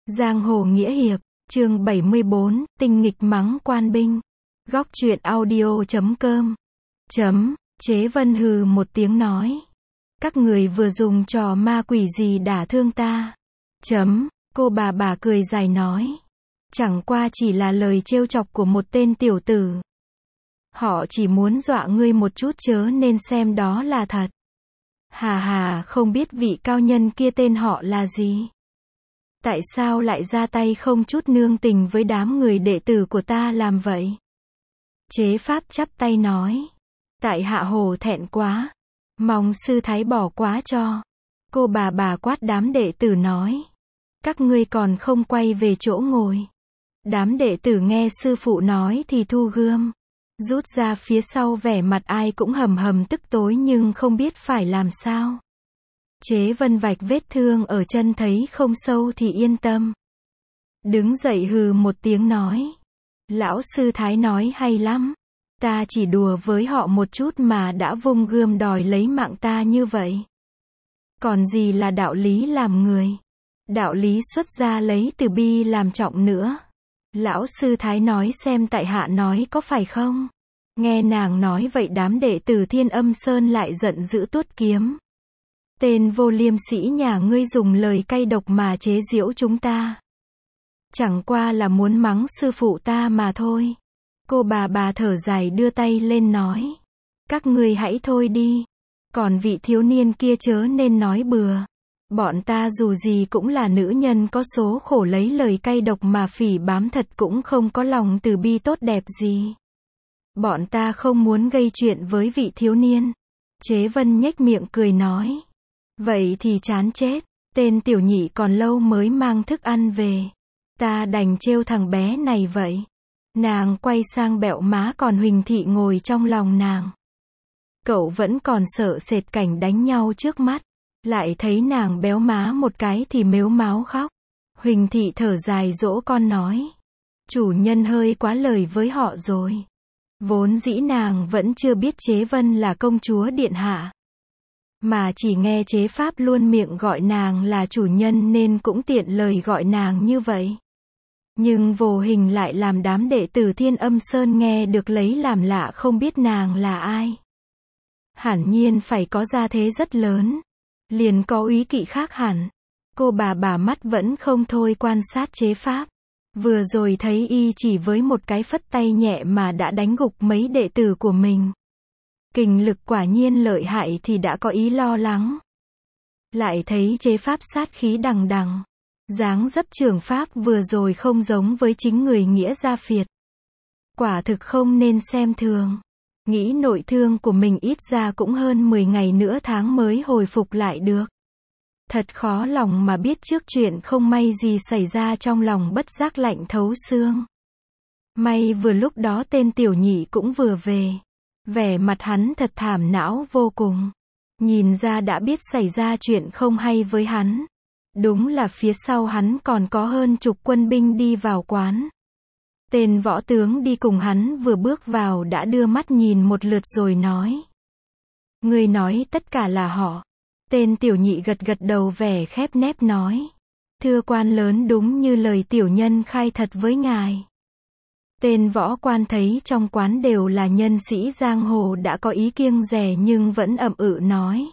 Giang hồ nghĩa hiệp, chương 74, tinh nghịch mắng quan binh. Góc truyện audio.com. Chế Vân hừ một tiếng nói. Các người vừa dùng trò ma quỷ gì đả thương ta. Cô bà cười dài nói. Chẳng qua chỉ là lời trêu chọc của một tên tiểu tử. Họ chỉ muốn dọa ngươi một chút chớ nên xem đó là thật. Hà, không biết vị cao nhân kia tên họ là gì? Tại sao lại ra tay không chút nương tình với đám người đệ tử của ta làm vậy? Chế Pháp chắp tay nói. Tại hạ hổ thẹn quá. Mong sư thái bỏ quá cho. Cô bà quát đám đệ tử nói. Các ngươi còn không quay về chỗ ngồi. Đám đệ tử nghe sư phụ nói thì thu gươm. Rút ra phía sau, vẻ mặt ai cũng hầm tức tối nhưng không biết phải làm sao. Chế Vân vạch vết thương ở chân thấy không sâu thì yên tâm. Đứng dậy hừ một tiếng nói. Lão sư thái nói hay lắm. Ta chỉ đùa với họ một chút mà đã vung gươm đòi lấy mạng ta như vậy. Còn gì là đạo lý làm người. Đạo lý xuất gia lấy từ bi làm trọng nữa. Lão sư thái nói xem tại hạ nói có phải không? Nghe nàng nói vậy đám đệ tử Thiên Âm Sơn lại giận dữ tuốt kiếm. Tên vô liêm sĩ nhà ngươi dùng lời cay độc mà chế giễu chúng ta. Chẳng qua là muốn mắng sư phụ ta mà thôi. Cô bà thở dài đưa tay lên nói. Các ngươi hãy thôi đi. Còn vị thiếu niên kia chớ nên nói bừa. Bọn ta dù gì cũng là nữ nhân có số khổ, lấy lời cay độc mà phỉ bám thật cũng không có lòng từ bi tốt đẹp gì. Bọn ta không muốn gây chuyện với vị thiếu niên. Chế Vân nhếch miệng cười nói. Vậy thì chán chết. Tên tiểu nhị còn lâu mới mang thức ăn về. Ta đành trêu thằng bé này vậy. Nàng quay sang bẹo má còn Huỳnh Thị ngồi trong lòng nàng. Cậu vẫn còn sợ sệt cảnh đánh nhau trước mắt. Lại thấy nàng béo má một cái thì mếu máo khóc. Huỳnh Thị thở dài dỗ con nói. Chủ nhân hơi quá lời với họ rồi. Vốn dĩ nàng vẫn chưa biết Chế Vân là công chúa điện hạ. Mà chỉ nghe Chế Pháp luôn miệng gọi nàng là chủ nhân nên cũng tiện lời gọi nàng như vậy. Nhưng vô hình lại làm đám đệ tử Thiên Âm Sơn nghe được lấy làm lạ, không biết nàng là ai. Hẳn nhiên phải có gia thế rất lớn. Liền có úy kỵ khác hẳn. Cô bà mắt vẫn không thôi quan sát Chế Pháp. Vừa rồi thấy y chỉ với một cái phất tay nhẹ mà đã đánh gục mấy đệ tử của mình. Kình lực quả nhiên lợi hại thì đã có ý lo lắng. Lại thấy Chế Pháp sát khí đằng đằng. Dáng dấp trưởng pháp vừa rồi không giống với chính người nghĩa gia phiệt. Quả thực không nên xem thường. Nghĩ nội thương của mình ít ra cũng hơn 10 ngày nữa tháng mới hồi phục lại được. Thật khó lòng mà biết trước chuyện không may gì xảy ra, trong lòng bất giác lạnh thấu xương. May vừa lúc đó tên tiểu nhị cũng vừa về. Vẻ mặt hắn thật thảm não vô cùng. Nhìn ra đã biết xảy ra chuyện không hay với hắn. Đúng là phía sau hắn còn có hơn chục quân binh đi vào quán. Tên võ tướng đi cùng hắn vừa bước vào đã đưa mắt nhìn một lượt rồi nói. Người nói tất cả là họ. Tên tiểu nhị gật đầu vẻ khép nép nói. Thưa quan lớn, đúng như lời tiểu nhân khai thật với ngài. Tên võ quan thấy trong quán đều là nhân sĩ giang hồ đã có ý kiêng dè nhưng vẫn ậm nói.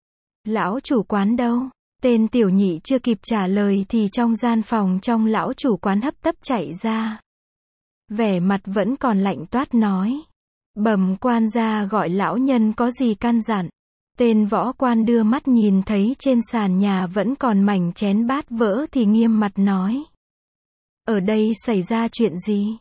Lão chủ quán đâu? Tên tiểu nhị chưa kịp trả lời thì trong gian phòng trong lão chủ quán hấp tấp chạy ra. Vẻ mặt vẫn còn lạnh toát nói. Bẩm quan gia gọi lão nhân có gì căn dặn. Tên võ quan đưa mắt nhìn thấy trên sàn nhà vẫn còn mảnh chén bát vỡ thì nghiêm mặt nói. Ở đây xảy ra chuyện gì?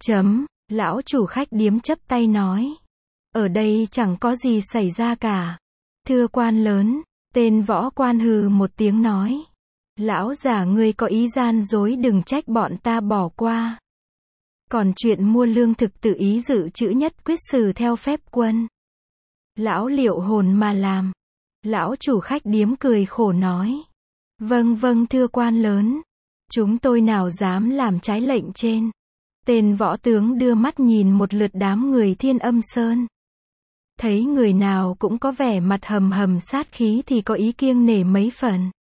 Lão chủ khách điếm chắp tay nói. Ở đây chẳng có gì xảy ra cả. Thưa quan lớn. Tên võ quan hừ một tiếng nói. Lão già ngươi có ý gian dối, đừng trách bọn ta bỏ qua. Còn chuyện mua lương thực tự ý dự trữ nhất quyết xử theo phép quân. Lão liệu hồn mà làm. Lão chủ khách điếm cười khổ nói. Vâng thưa quan lớn. Chúng tôi nào dám làm trái lệnh trên. Tên võ tướng đưa mắt nhìn một lượt đám người Thiên Âm Sơn. Thấy người nào cũng có vẻ mặt hầm sát khí thì có ý kiêng nể mấy phần.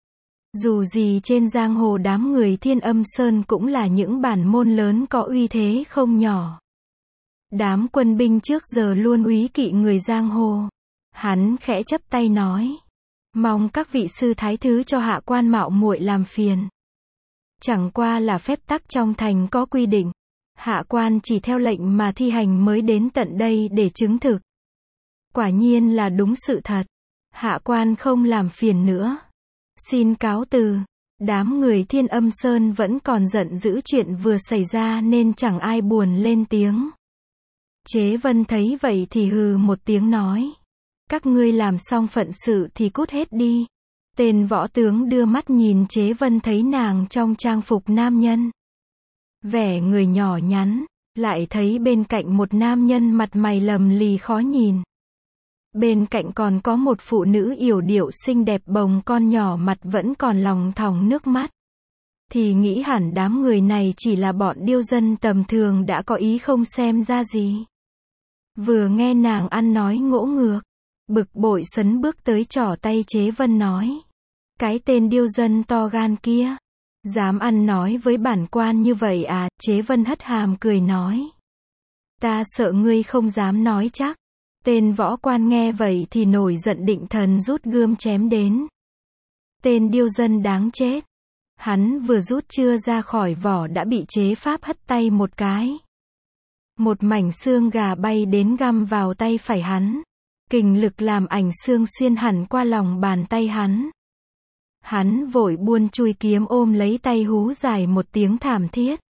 Dù gì trên giang hồ đám người Thiên Âm Sơn cũng là những bản môn lớn có uy thế không nhỏ. Đám quân binh trước giờ luôn úy kỵ người giang hồ. Hắn khẽ chắp tay nói. Mong các vị sư thái thứ cho hạ quan mạo muội làm phiền. Chẳng qua là phép tắc trong thành có quy định. Hạ quan chỉ theo lệnh mà thi hành mới đến tận đây để chứng thực. Quả nhiên là đúng sự thật. Hạ quan không làm phiền nữa. Xin cáo từ. Đám người Thiên Âm Sơn vẫn còn giận dữ chuyện vừa xảy ra nên chẳng ai buồn lên tiếng. Chế Vân thấy vậy thì hừ một tiếng nói. Các ngươi làm xong phận sự thì cút hết đi. Tên võ tướng đưa mắt nhìn Chế Vân thấy nàng trong trang phục nam nhân. Vẻ người nhỏ nhắn, lại thấy bên cạnh một nam nhân mặt mày lầm lì khó nhìn. Bên cạnh còn có một phụ nữ yểu điệu xinh đẹp bồng con nhỏ mặt vẫn còn lòng thòng nước mắt. Thì nghĩ hẳn đám người này chỉ là bọn điêu dân tầm thường đã có ý không xem ra gì. Vừa nghe nàng ăn nói ngỗ ngược, bực bội sấn bước tới trỏ tay Chế Vân nói. Cái tên điêu dân to gan kia, dám ăn nói với bản quan như vậy à? Chế Vân hất hàm cười nói. Ta sợ ngươi không dám nói chắc. Tên võ quan nghe vậy thì nổi giận định thần rút gươm chém đến. Tên điêu dân đáng chết. Hắn vừa rút chưa ra khỏi vỏ đã bị Chế Pháp hất tay một cái. Một mảnh xương gà bay đến găm vào tay phải hắn. Kình lực làm ảnh xương xuyên hẳn qua lòng bàn tay hắn. Hắn vội buôn chui kiếm ôm lấy tay hú dài một tiếng thảm thiết.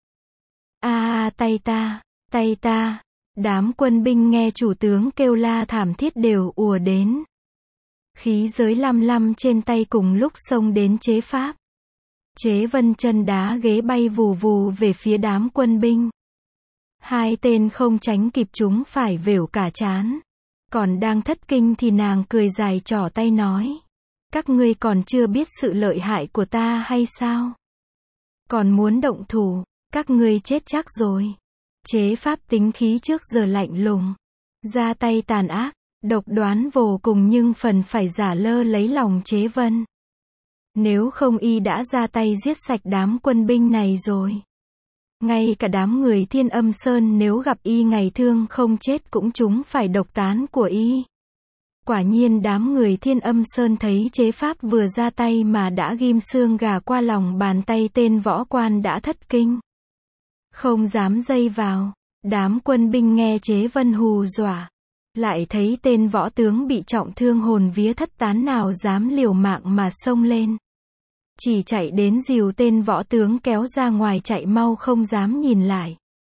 Tay ta, tay ta. Đám quân binh nghe chủ tướng kêu la thảm thiết đều ùa đến. Khí giới lăm lăm trên tay cùng lúc xông đến Chế Pháp. Chế Vân chân đá ghế bay vù vù về phía đám quân binh. Hai tên không tránh kịp chúng phải vểu cả trán. Còn đang thất kinh thì nàng cười dài trỏ tay nói. Các ngươi còn chưa biết sự lợi hại của ta hay sao? Còn muốn động thủ, các ngươi chết chắc rồi. Chế Pháp tính khí trước giờ lạnh lùng. Ra tay tàn ác, độc đoán vô cùng nhưng phần phải giả lơ lấy lòng Chế Vân. Nếu không y đã ra tay giết sạch đám quân binh này rồi. Ngay cả đám người Thiên Âm Sơn nếu gặp y ngày thương không chết cũng chúng phải độc tán của y. Quả nhiên đám người Thiên Âm Sơn thấy Chế Pháp vừa ra tay mà đã ghim xương gà qua lòng bàn tay tên võ quan đã thất kinh. Không dám dây vào. Đám quân binh nghe Chế Vân hù dọa. Lại thấy tên võ tướng bị trọng thương hồn vía thất tán nào dám liều mạng mà xông lên. Chỉ chạy đến dìu tên võ tướng kéo ra ngoài chạy mau không dám nhìn lại.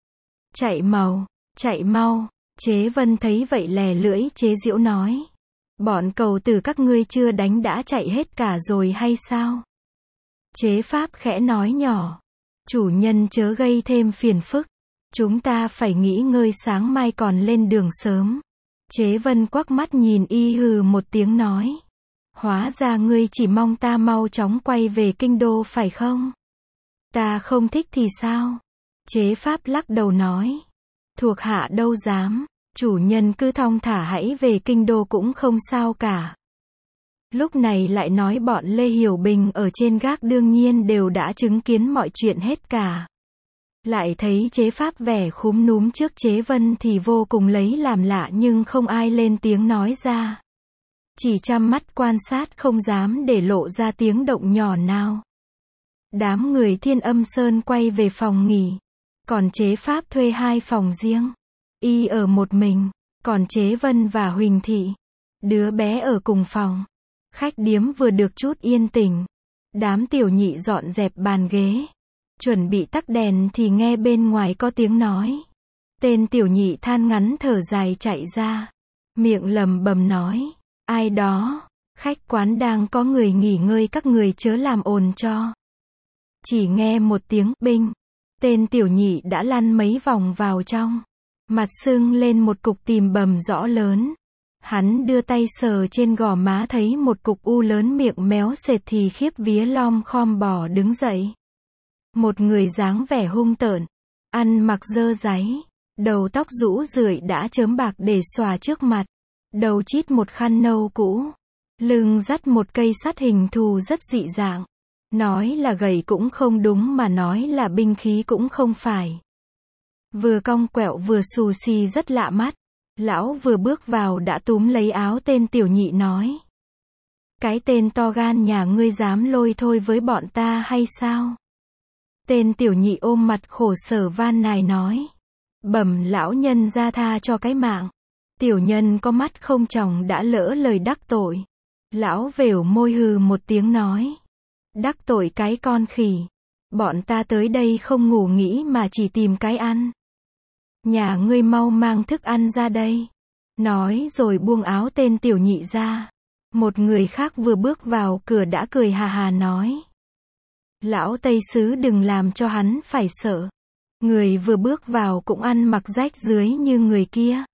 Chạy mau. Chế Vân thấy vậy lè lưỡi chế giễu nói. Bọn cầu tử các ngươi chưa đánh đã chạy hết cả rồi hay sao? Chế Pháp khẽ nói nhỏ. Chủ nhân chớ gây thêm phiền phức. Chúng ta phải nghỉ ngơi sáng mai còn lên đường sớm. Chế Vân quắc mắt nhìn y hừ một tiếng nói. Hóa ra ngươi chỉ mong ta mau chóng quay về kinh đô phải không? Ta không thích thì sao? Chế Pháp lắc đầu nói. Thuộc hạ đâu dám. Chủ nhân cứ thong thả hãy về kinh đô cũng không sao cả. Lúc này lại nói bọn Lê Hiểu Bình ở trên gác đương nhiên đều đã chứng kiến mọi chuyện hết cả. Lại thấy Chế Pháp vẻ khúm núm trước Chế Vân thì vô cùng lấy làm lạ nhưng không ai lên tiếng nói ra. Chỉ chăm mắt quan sát không dám để lộ ra tiếng động nhỏ nào. Đám người Thiên Âm Sơn quay về phòng nghỉ. Còn Chế Pháp thuê 2 phòng riêng. Y ở một mình. Còn Chế Vân và Huỳnh Thị, đứa bé ở cùng phòng. Khách điếm vừa được chút yên tĩnh. Đám tiểu nhị dọn dẹp bàn ghế. Chuẩn bị tắt đèn thì nghe bên ngoài có tiếng nói. Tên tiểu nhị than ngắn thở dài chạy ra. Miệng lầm bầm nói. Ai đó? Khách quán đang có người nghỉ ngơi các người chớ làm ồn cho. Chỉ nghe một tiếng binh. Tên tiểu nhị đã lăn mấy vòng vào trong. Mặt sưng lên một cục tìm bầm rõ lớn. Hắn đưa tay sờ trên gò má thấy một cục u lớn miệng méo sệt thì khiếp vía lom khom bò đứng dậy. Một người dáng vẻ hung tợn, ăn mặc dơ dáy, đầu tóc rũ rượi đã chớm bạc để xòa trước mặt, đầu chít một khăn nâu cũ, lưng dắt một cây sắt hình thù rất dị dạng. Nói là gậy cũng không đúng mà nói là binh khí cũng không phải. Vừa cong quẹo vừa xù xì rất lạ mắt. Lão vừa bước vào đã túm lấy áo tên tiểu nhị nói. Cái tên to gan nhà ngươi dám lôi thôi với bọn ta hay sao? Tên tiểu nhị ôm mặt khổ sở van nài nói. Bẩm lão nhân ra tha cho cái mạng. Tiểu nhân có mắt không tròng đã lỡ lời đắc tội. Lão vểo môi hừ một tiếng nói. Đắc tội cái con khỉ. Bọn ta tới đây không ngủ nghỉ mà chỉ tìm cái ăn. Nhà ngươi mau mang thức ăn ra đây. Nói rồi buông áo tên tiểu nhị ra. Một người khác vừa bước vào cửa đã cười hà hà nói. Lão Tây Sứ đừng làm cho hắn phải sợ. Người vừa bước vào cũng ăn mặc rách rưới như người kia.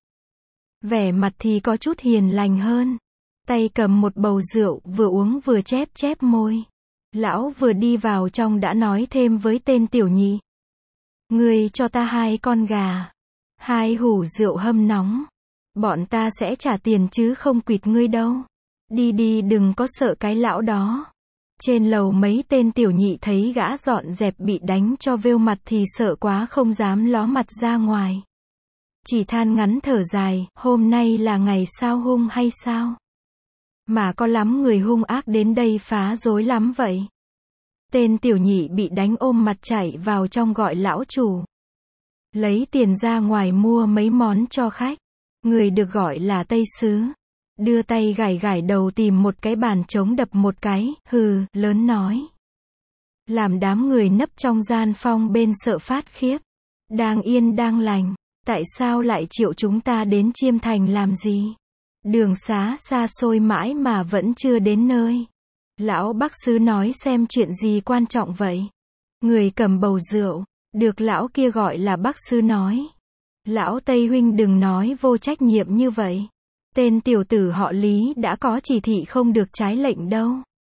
Vẻ mặt thì có chút hiền lành hơn. Tay cầm một bầu rượu vừa uống vừa chép chép môi. Lão vừa đi vào trong đã nói thêm với tên tiểu nhị. Ngươi cho ta 2 con gà. 2 hũ rượu hâm nóng. Bọn ta sẽ trả tiền chứ không quỵt ngươi đâu. Đi đi đừng có sợ cái lão đó. Trên lầu mấy tên tiểu nhị thấy gã dọn dẹp bị đánh cho vêu mặt thì sợ quá không dám ló mặt ra ngoài. Chỉ than ngắn thở dài, hôm nay là ngày sao hung hay sao? Mà có lắm người hung ác đến đây phá rối lắm vậy. Tên tiểu nhị bị đánh ôm mặt chạy vào trong gọi lão chủ. Lấy tiền ra ngoài mua mấy món cho khách. Người được gọi là Tây Sứ. Đưa tay gảy gảy đầu tìm một cái bàn trống đập một cái, hừ, lớn nói. Làm đám người nấp trong gian phong bên sợ phát khiếp. Đang yên đang lành. Tại sao lại triệu chúng ta đến Chiêm Thành làm gì? Đường xá xa xôi mãi mà vẫn chưa đến nơi. Lão Bắc Sứ nói xem chuyện gì quan trọng vậy. Người cầm bầu rượu, được lão kia gọi là Bắc Sứ nói. Lão Tây huynh đừng nói vô trách nhiệm như vậy. Tên tiểu tử họ Lý đã có chỉ thị không được trái lệnh đâu.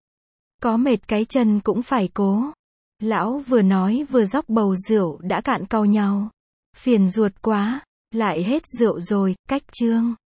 Có mệt cái chân cũng phải cố. Lão vừa nói vừa dốc bầu rượu đã cạn cau nhau. Phiền ruột quá, lại hết rượu rồi, cách chương.